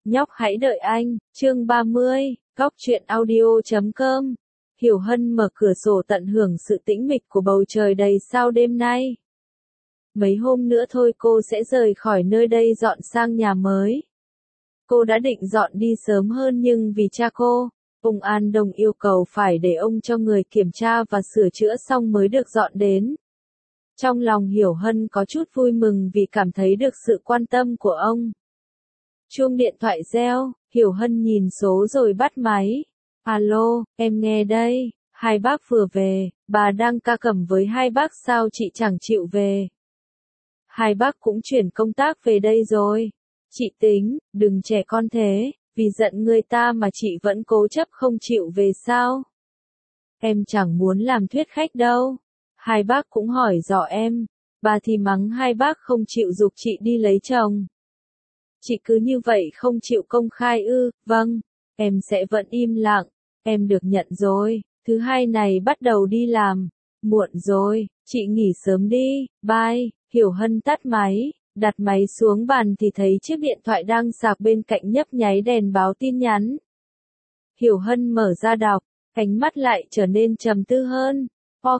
Nhóc hãy đợi anh, chương 30, góc truyện audio.com. Hiểu Hân mở cửa sổ tận hưởng sự tĩnh mịch của bầu trời đầy sao đêm nay. Mấy hôm nữa thôi cô sẽ rời khỏi nơi đây dọn sang nhà mới. Cô đã định dọn đi sớm hơn nhưng vì cha cô, ông An Đông yêu cầu phải để ông cho người kiểm tra và sửa chữa xong mới được dọn đến. Trong lòng Hiểu Hân có chút vui mừng vì cảm thấy được sự quan tâm của ông. Chuông điện thoại reo, Hiểu Hân nhìn số rồi bắt máy. Alo, em nghe đây, hai bác vừa về, bà đang ca cẩm với hai bác sao chị chẳng chịu về. Hai bác cũng chuyển công tác về đây rồi. Chị tính, đừng trẻ con thế, vì giận người ta mà chị vẫn cố chấp không chịu về sao. Em chẳng muốn làm thuyết khách đâu. Hai bác cũng hỏi dò em, bà thì mắng hai bác không chịu giục chị đi lấy chồng. Chị cứ như vậy không chịu công khai ư? Vâng, em sẽ vẫn im lặng, em được nhận rồi, thứ hai này bắt đầu đi làm. Muộn rồi, chị nghỉ sớm đi, bye. Hiểu Hân tắt máy, đặt máy xuống bàn thì thấy chiếc điện thoại đang sạc bên cạnh nhấp nháy đèn báo tin nhắn. Hiểu Hân mở ra đọc, ánh mắt lại trở nên trầm tư hơn.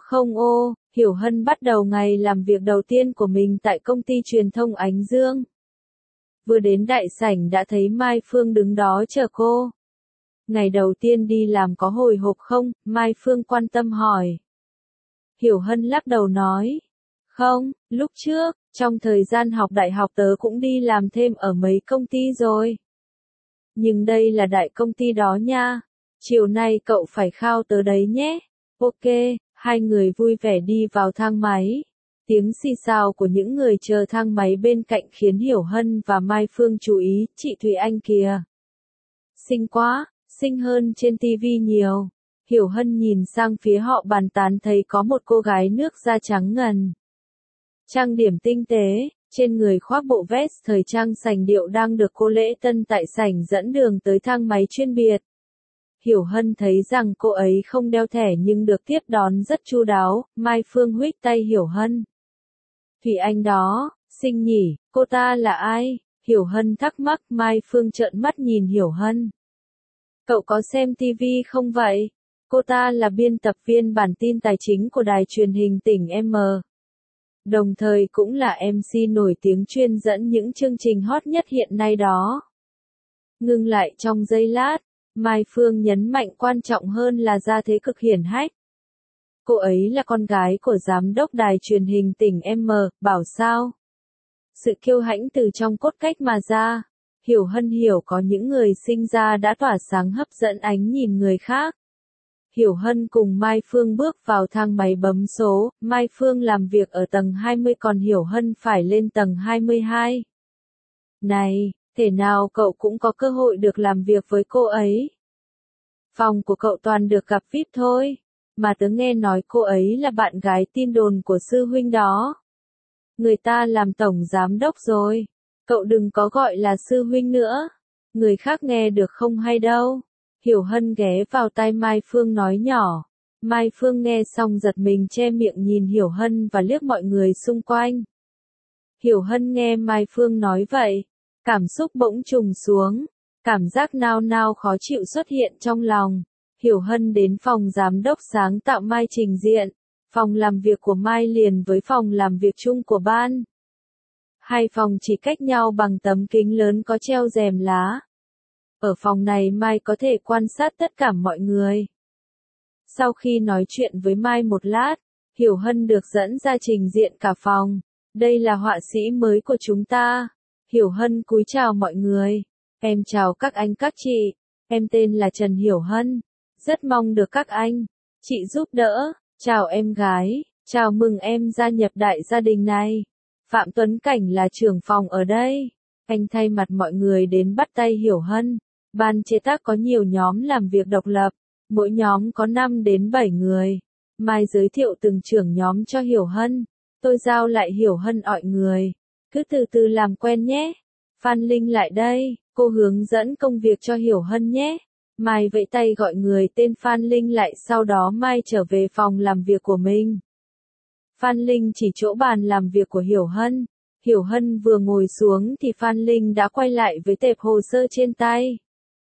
Hiểu Hân bắt đầu ngày làm việc đầu tiên của mình tại công ty truyền thông Ánh Dương. Vừa đến đại sảnh đã thấy Mai Phương đứng đó chờ cô. Ngày đầu tiên đi làm có hồi hộp không? Mai Phương quan tâm hỏi. Hiểu Hân lắc đầu nói. Không, lúc trước, trong thời gian học đại học tớ cũng đi làm thêm ở mấy công ty rồi. Nhưng đây là đại công ty đó nha. Chiều nay cậu phải khao tớ đấy nhé. Ok, hai người vui vẻ đi vào thang máy. Tiếng xì xào của những người chờ thang máy bên cạnh khiến Hiểu Hân và Mai Phương chú ý, chị Thùy Anh kìa. Xinh quá, xinh hơn trên tivi nhiều. Hiểu Hân nhìn sang phía họ bàn tán thấy có một cô gái nước da trắng ngần. Trang điểm tinh tế, trên người khoác bộ vest thời trang sành điệu đang được cô lễ tân tại sảnh dẫn đường tới thang máy chuyên biệt. Hiểu Hân thấy rằng cô ấy không đeo thẻ nhưng được tiếp đón rất chu đáo, Mai Phương huých tay Hiểu Hân. Thùy Anh đó, xinh nhỉ, cô ta là ai? Hiểu Hân thắc mắc, Mai Phương trợn mắt nhìn Hiểu Hân. Cậu có xem TV không vậy? Cô ta là biên tập viên bản tin tài chính của đài truyền hình tỉnh M. Đồng thời cũng là MC nổi tiếng chuyên dẫn những chương trình hot nhất hiện nay đó. Ngưng lại trong giây lát, Mai Phương nhấn mạnh quan trọng hơn là gia thế cực hiển hách. Cô ấy là con gái của giám đốc đài truyền hình tỉnh M, bảo sao? Sự kiêu hãnh từ trong cốt cách mà ra. Hiểu Hân hiểu có những người sinh ra đã tỏa sáng hấp dẫn ánh nhìn người khác. Hiểu Hân cùng Mai Phương bước vào thang máy bấm số, Mai Phương làm việc ở tầng 20 còn Hiểu Hân phải lên tầng 22. Này, thể nào cậu cũng có cơ hội được làm việc với cô ấy. Phòng của cậu toàn được gặp VIP thôi, mà tớ nghe nói cô ấy là bạn gái tin đồn của sư huynh đó. Người ta làm tổng giám đốc rồi, cậu đừng có gọi là sư huynh nữa, người khác nghe được không hay đâu. Hiểu Hân ghé vào tai Mai Phương nói nhỏ. Mai Phương nghe xong giật mình che miệng nhìn Hiểu Hân và liếc mọi người xung quanh. Hiểu Hân nghe Mai Phương nói vậy, cảm xúc bỗng trùng xuống, cảm giác nao nao khó chịu xuất hiện trong lòng. Hiểu Hân đến phòng giám đốc sáng tạo Mai trình diện, phòng làm việc của Mai liền với phòng làm việc chung của ban. Hai phòng chỉ cách nhau bằng tấm kính lớn có treo rèm lá. Ở phòng này Mai có thể quan sát tất cả mọi người. Sau khi nói chuyện với Mai một lát, Hiểu Hân được dẫn ra trình diện cả phòng. Đây là họa sĩ mới của chúng ta. Hiểu Hân cúi chào mọi người. Em chào các anh các chị. Em tên là Trần Hiểu Hân. Rất mong được các anh, chị giúp đỡ. Chào em gái. Chào mừng em gia nhập đại gia đình này. Phạm Tuấn Cảnh là trưởng phòng ở đây. Anh thay mặt mọi người đến bắt tay Hiểu Hân. Ban chế tác có nhiều nhóm làm việc độc lập, mỗi nhóm có 5 đến 7 người. Mai giới thiệu từng trưởng nhóm cho Hiểu Hân. Tôi giao lại Hiểu Hân mọi người. Cứ từ từ làm quen nhé. Phan Linh lại đây, cô hướng dẫn công việc cho Hiểu Hân nhé. Mai vẫy tay gọi người tên Phan Linh lại, sau đó Mai trở về phòng làm việc của mình. Phan Linh chỉ chỗ bàn làm việc của Hiểu Hân. Hiểu Hân vừa ngồi xuống thì Phan Linh đã quay lại với tệp hồ sơ trên tay.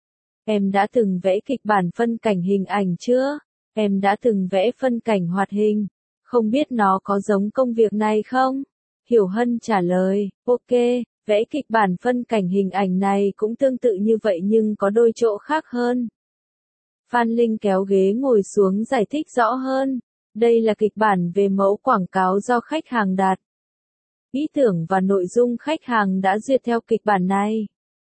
Em đã từng vẽ kịch bản phân cảnh hình ảnh chưa? Em đã từng vẽ phân cảnh hoạt hình. Không biết nó có giống công việc này không? Hiểu Hân trả lời, ok, vẽ kịch bản phân cảnh hình ảnh này cũng tương tự như vậy nhưng có đôi chỗ khác hơn. Phan Linh kéo ghế ngồi xuống giải thích rõ hơn. Đây là kịch bản về mẫu quảng cáo do khách hàng đặt. Ý tưởng và nội dung khách hàng đã duyệt theo kịch bản này.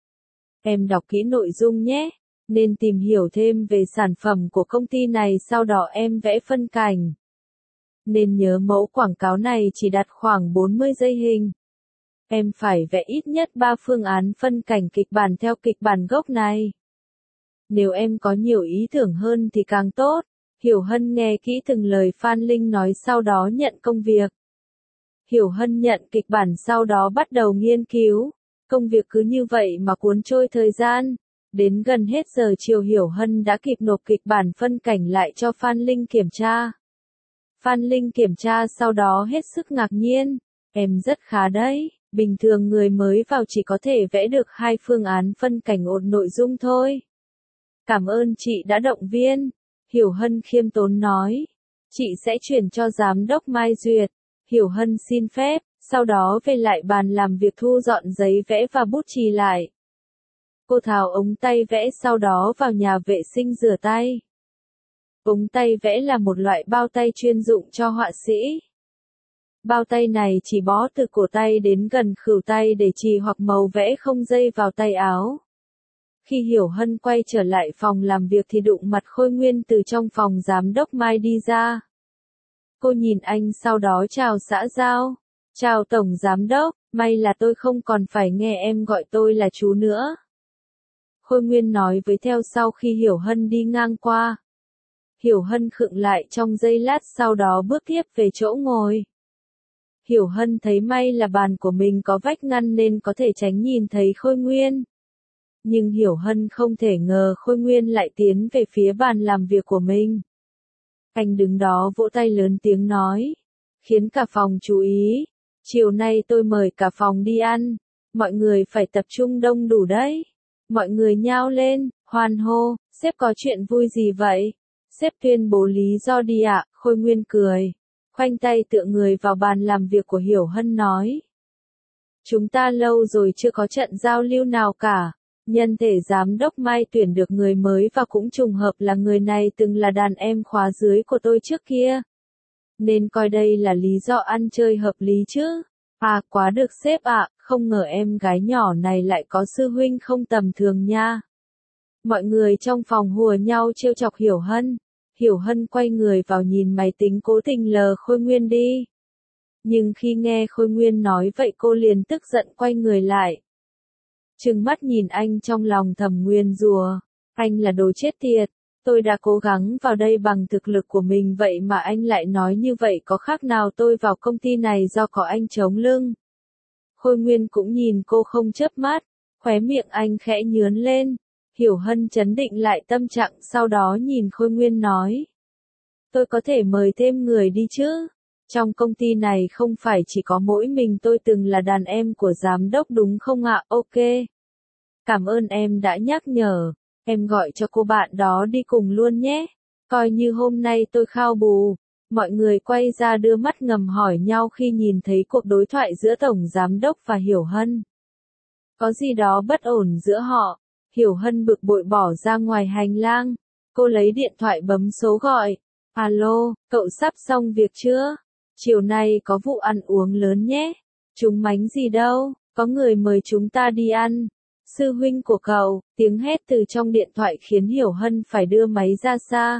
Em đọc kỹ nội dung nhé, nên tìm hiểu thêm về sản phẩm của công ty này sau đó em vẽ phân cảnh. Nên nhớ mẫu quảng cáo này chỉ đặt khoảng 40 giây hình. Em phải vẽ ít nhất 3 phương án phân cảnh kịch bản theo kịch bản gốc này. Nếu em có nhiều ý tưởng hơn thì càng tốt. Hiểu Hân nghe kỹ từng lời Phan Linh nói sau đó nhận công việc. Hiểu Hân nhận kịch bản sau đó bắt đầu nghiên cứu. Công việc cứ như vậy mà cuốn trôi thời gian. Đến gần hết giờ chiều Hiểu Hân đã kịp nộp kịch bản phân cảnh lại cho Phan Linh kiểm tra. Phan Linh kiểm tra sau đó hết sức ngạc nhiên. Em rất khá đấy, bình thường người mới vào chỉ có thể vẽ được 2 phương án phân cảnh ổn nội dung thôi. Cảm ơn chị đã động viên. Hiểu Hân khiêm tốn nói. Chị sẽ chuyển cho giám đốc Mai duyệt. Hiểu Hân xin phép, sau đó về lại bàn làm việc thu dọn giấy vẽ và bút chì lại. Cô tháo ống tay vẽ sau đó vào nhà vệ sinh rửa tay. Ống tay vẽ là một loại bao tay chuyên dụng cho họa sĩ. Bao tay này chỉ bó từ cổ tay đến gần khuỷu tay để chì hoặc màu vẽ không dây vào tay áo. Khi Hiểu Hân quay trở lại phòng làm việc thì đụng mặt Khôi Nguyên từ trong phòng giám đốc Mai đi ra. Cô nhìn anh sau đó chào xã giao. Chào Tổng Giám Đốc, may là tôi không còn phải nghe em gọi tôi là chú nữa. Khôi Nguyên nói với theo sau khi Hiểu Hân đi ngang qua. Hiểu Hân khựng lại trong giây lát sau đó bước tiếp về chỗ ngồi. Hiểu Hân thấy may là bàn của mình có vách ngăn nên có thể tránh nhìn thấy Khôi Nguyên. Nhưng Hiểu Hân không thể ngờ Khôi Nguyên lại tiến về phía bàn làm việc của mình. Anh đứng đó vỗ tay lớn tiếng nói, khiến cả phòng chú ý. Chiều nay tôi mời cả phòng đi ăn, mọi người phải tập trung đông đủ đấy. Mọi người nhao lên, hoan hô, sếp có chuyện vui gì vậy? Sếp tuyên bố lý do đi ạ, Khôi Nguyên cười. Khoanh tay tựa người vào bàn làm việc của Hiểu Hân nói. Chúng ta lâu rồi chưa có trận giao lưu nào cả. Nhân thể giám đốc Mai tuyển được người mới và cũng trùng hợp là người này từng là đàn em khóa dưới của tôi trước kia. Nên coi đây là lý do ăn chơi hợp lý chứ. À quá được sếp ạ, không ngờ em gái nhỏ này lại có sư huynh không tầm thường nha. Mọi người trong phòng hùa nhau trêu chọc Hiểu Hân. Hiểu Hân quay người vào nhìn máy tính cố tình lờ Khôi Nguyên đi. Nhưng khi nghe Khôi Nguyên nói vậy cô liền tức giận quay người lại. Trừng mắt nhìn anh trong lòng thầm nguyền rủa, anh là đồ chết tiệt, tôi đã cố gắng vào đây bằng thực lực của mình vậy mà anh lại nói như vậy có khác nào tôi vào công ty này do có anh chống lưng. Khôi Nguyên cũng nhìn cô không chớp mắt, khóe miệng anh khẽ nhướn lên. Hiểu Hân trấn định lại tâm trạng sau đó nhìn Khôi Nguyên nói. Tôi có thể mời thêm người đi chứ? Trong công ty này không phải chỉ có mỗi mình tôi từng là đàn em của giám đốc đúng không ạ? Ok. Cảm ơn em đã nhắc nhở. Em gọi cho cô bạn đó đi cùng luôn nhé. Coi như hôm nay tôi khao bù. Mọi người quay ra đưa mắt ngầm hỏi nhau khi nhìn thấy cuộc đối thoại giữa Tổng Giám đốc và Hiểu Hân. Có gì đó bất ổn giữa họ. Hiểu Hân bực bội bỏ ra ngoài hành lang. Cô lấy điện thoại bấm số gọi. Alo, cậu sắp xong việc chưa? Chiều nay có vụ ăn uống lớn nhé. Chúng mánh gì đâu, có người mời chúng ta đi ăn. Sư huynh của cậu, tiếng hét từ trong điện thoại khiến Hiểu Hân phải đưa máy ra xa.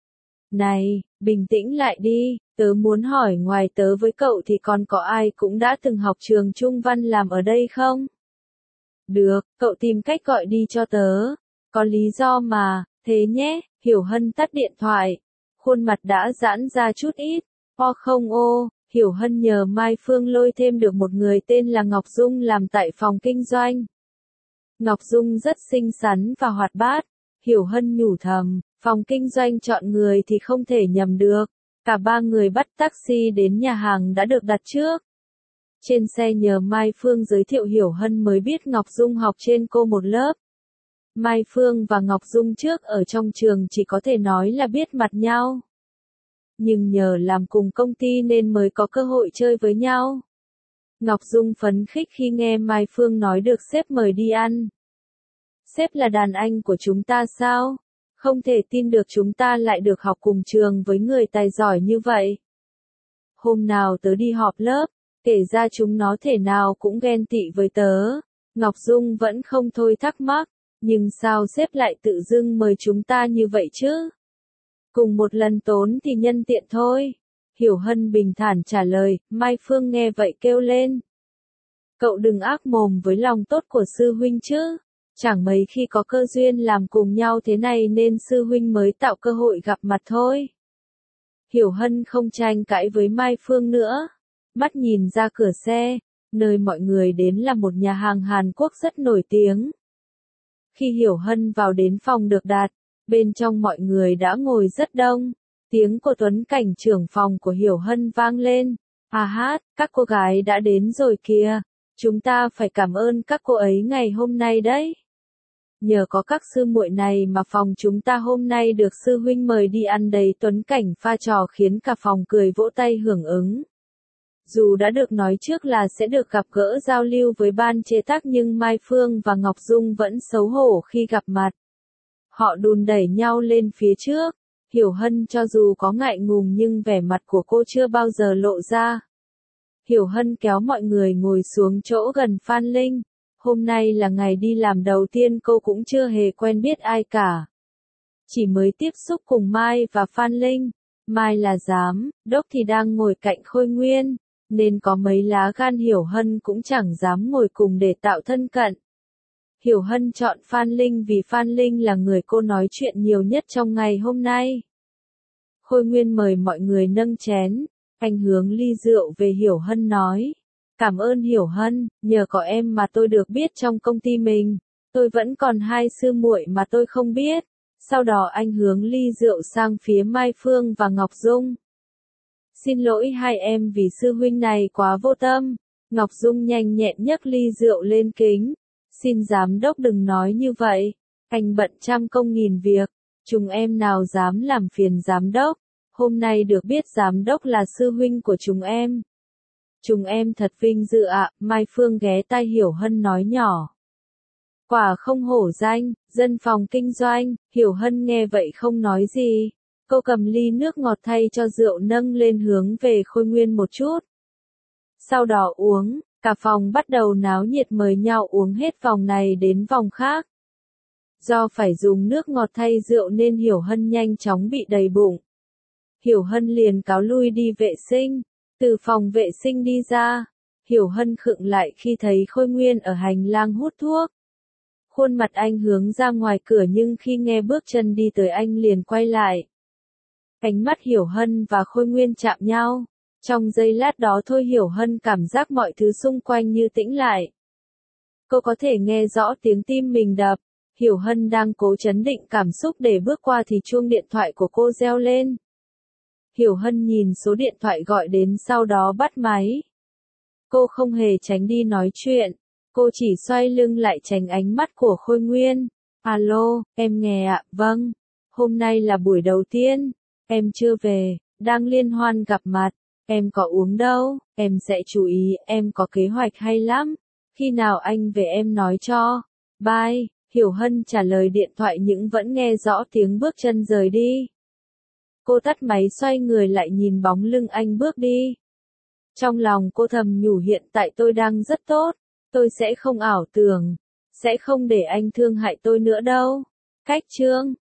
Này, bình tĩnh lại đi, tớ muốn hỏi ngoài tớ với cậu thì còn có ai cũng đã từng học trường Trung Văn làm ở đây không? Được, cậu tìm cách gọi đi cho tớ. Có lý do mà, thế nhé, Hiểu Hân tắt điện thoại. Khuôn mặt đã giãn ra chút ít. Không Hiểu Hân nhờ Mai Phương lôi thêm được một người tên là Ngọc Dung làm tại phòng kinh doanh. Ngọc Dung rất xinh xắn và hoạt bát. Hiểu Hân nhủ thầm, phòng kinh doanh chọn người thì không thể nhầm được. Cả ba người bắt taxi đến nhà hàng đã được đặt trước. Trên xe nhờ Mai Phương giới thiệu Hiểu Hân mới biết Ngọc Dung học trên cô một lớp. Mai Phương và Ngọc Dung trước ở trong trường chỉ có thể nói là biết mặt nhau. Nhưng nhờ làm cùng công ty nên mới có cơ hội chơi với nhau. Ngọc Dung phấn khích khi nghe Mai Phương nói được sếp mời đi ăn. Sếp là đàn anh của chúng ta sao? Không thể tin được chúng ta lại được học cùng trường với người tài giỏi như vậy. Hôm nào tớ đi họp lớp, kể ra chúng nó thể nào cũng ghen tị với tớ. Ngọc Dung vẫn không thôi thắc mắc, nhưng sao sếp lại tự dưng mời chúng ta như vậy chứ? Cùng một lần tốn thì nhân tiện thôi. Hiểu Hân bình thản trả lời, Mai Phương nghe vậy kêu lên. Cậu đừng ác mồm với lòng tốt của sư huynh chứ. Chẳng mấy khi có cơ duyên làm cùng nhau thế này nên sư huynh mới tạo cơ hội gặp mặt thôi. Hiểu Hân không tranh cãi với Mai Phương nữa. Mắt nhìn ra cửa xe, nơi mọi người đến là một nhà hàng Hàn Quốc rất nổi tiếng. Khi Hiểu Hân vào đến phòng được đặt, bên trong mọi người đã ngồi rất đông. Tiếng của Tuấn Cảnh trưởng phòng của Hiểu Hân vang lên. À hát, các cô gái đã đến rồi kìa. Chúng ta phải cảm ơn các cô ấy ngày hôm nay đấy. Nhờ có các sư muội này mà phòng chúng ta hôm nay được sư huynh mời đi ăn đấy. Tuấn Cảnh pha trò khiến cả phòng cười vỗ tay hưởng ứng. Dù đã được nói trước là sẽ được gặp gỡ giao lưu với ban chế tác nhưng Mai Phương và Ngọc Dung vẫn xấu hổ khi gặp mặt. Họ đùn đẩy nhau lên phía trước. Hiểu Hân cho dù có ngại ngùng nhưng vẻ mặt của cô chưa bao giờ lộ ra. Hiểu Hân kéo mọi người ngồi xuống chỗ gần Phan Linh. Hôm nay là ngày đi làm đầu tiên cô cũng chưa hề quen biết ai cả. Chỉ mới tiếp xúc cùng Mai và Phan Linh. Mai là giám đốc thì đang ngồi cạnh Khôi Nguyên, nên có mấy lá gan Hiểu Hân cũng chẳng dám ngồi cùng để tạo thân cận. Hiểu Hân chọn Phan Linh vì Phan Linh là người cô nói chuyện nhiều nhất trong ngày hôm nay. Khôi Nguyên mời mọi người nâng chén, anh hướng ly rượu về Hiểu Hân nói. Cảm ơn Hiểu Hân, nhờ có em mà tôi được biết trong công ty mình. Tôi vẫn còn hai sư muội mà tôi không biết. Sau đó anh hướng ly rượu sang phía Mai Phương và Ngọc Dung. Xin lỗi hai em vì sư huynh này quá vô tâm. Ngọc Dung nhanh nhẹn nhấc ly rượu lên kính. Xin giám đốc đừng nói như vậy. Anh bận trăm công nghìn việc. Chúng em nào dám làm phiền giám đốc. Hôm nay được biết giám đốc là sư huynh của chúng em. Chúng em thật vinh dự ạ, Mai Phương ghé tai Hiểu Hân nói nhỏ. Quả không hổ danh, dân phòng kinh doanh, Hiểu Hân nghe vậy không nói gì. Cô cầm ly nước ngọt thay cho rượu nâng lên hướng về Khôi Nguyên một chút. Sau đó uống, cả phòng bắt đầu náo nhiệt mời nhau uống hết vòng này đến vòng khác. Do phải dùng nước ngọt thay rượu nên Hiểu Hân nhanh chóng bị đầy bụng. Hiểu Hân liền cáo lui đi vệ sinh. Từ phòng vệ sinh đi ra, Hiểu Hân khựng lại khi thấy Khôi Nguyên ở hành lang hút thuốc. Khuôn mặt anh hướng ra ngoài cửa nhưng khi nghe bước chân đi tới anh liền quay lại. Ánh mắt Hiểu Hân và Khôi Nguyên chạm nhau. Trong giây lát đó thôi Hiểu Hân cảm giác mọi thứ xung quanh như tĩnh lại. Cô có thể nghe rõ tiếng tim mình đập. Hiểu Hân đang cố trấn định cảm xúc để bước qua thì chuông điện thoại của cô reo lên. Hiểu Hân nhìn số điện thoại gọi đến sau đó bắt máy. Cô không hề tránh đi nói chuyện. Cô chỉ xoay lưng lại tránh ánh mắt của Khôi Nguyên. Alo, em nghe ạ, vâng. Hôm nay là buổi đầu tiên. Em chưa về, đang liên hoan gặp mặt. Em có uống đâu, em sẽ chú ý, em có kế hoạch hay lắm. Khi nào anh về em nói cho. Bye, Hiểu Hân trả lời điện thoại nhưng vẫn nghe rõ tiếng bước chân rời đi. Cô tắt máy xoay người lại nhìn bóng lưng anh bước đi. Trong lòng cô thầm nhủ hiện tại tôi đang rất tốt. Tôi sẽ không ảo tưởng. Sẽ không để anh thương hại tôi nữa đâu. Cách chương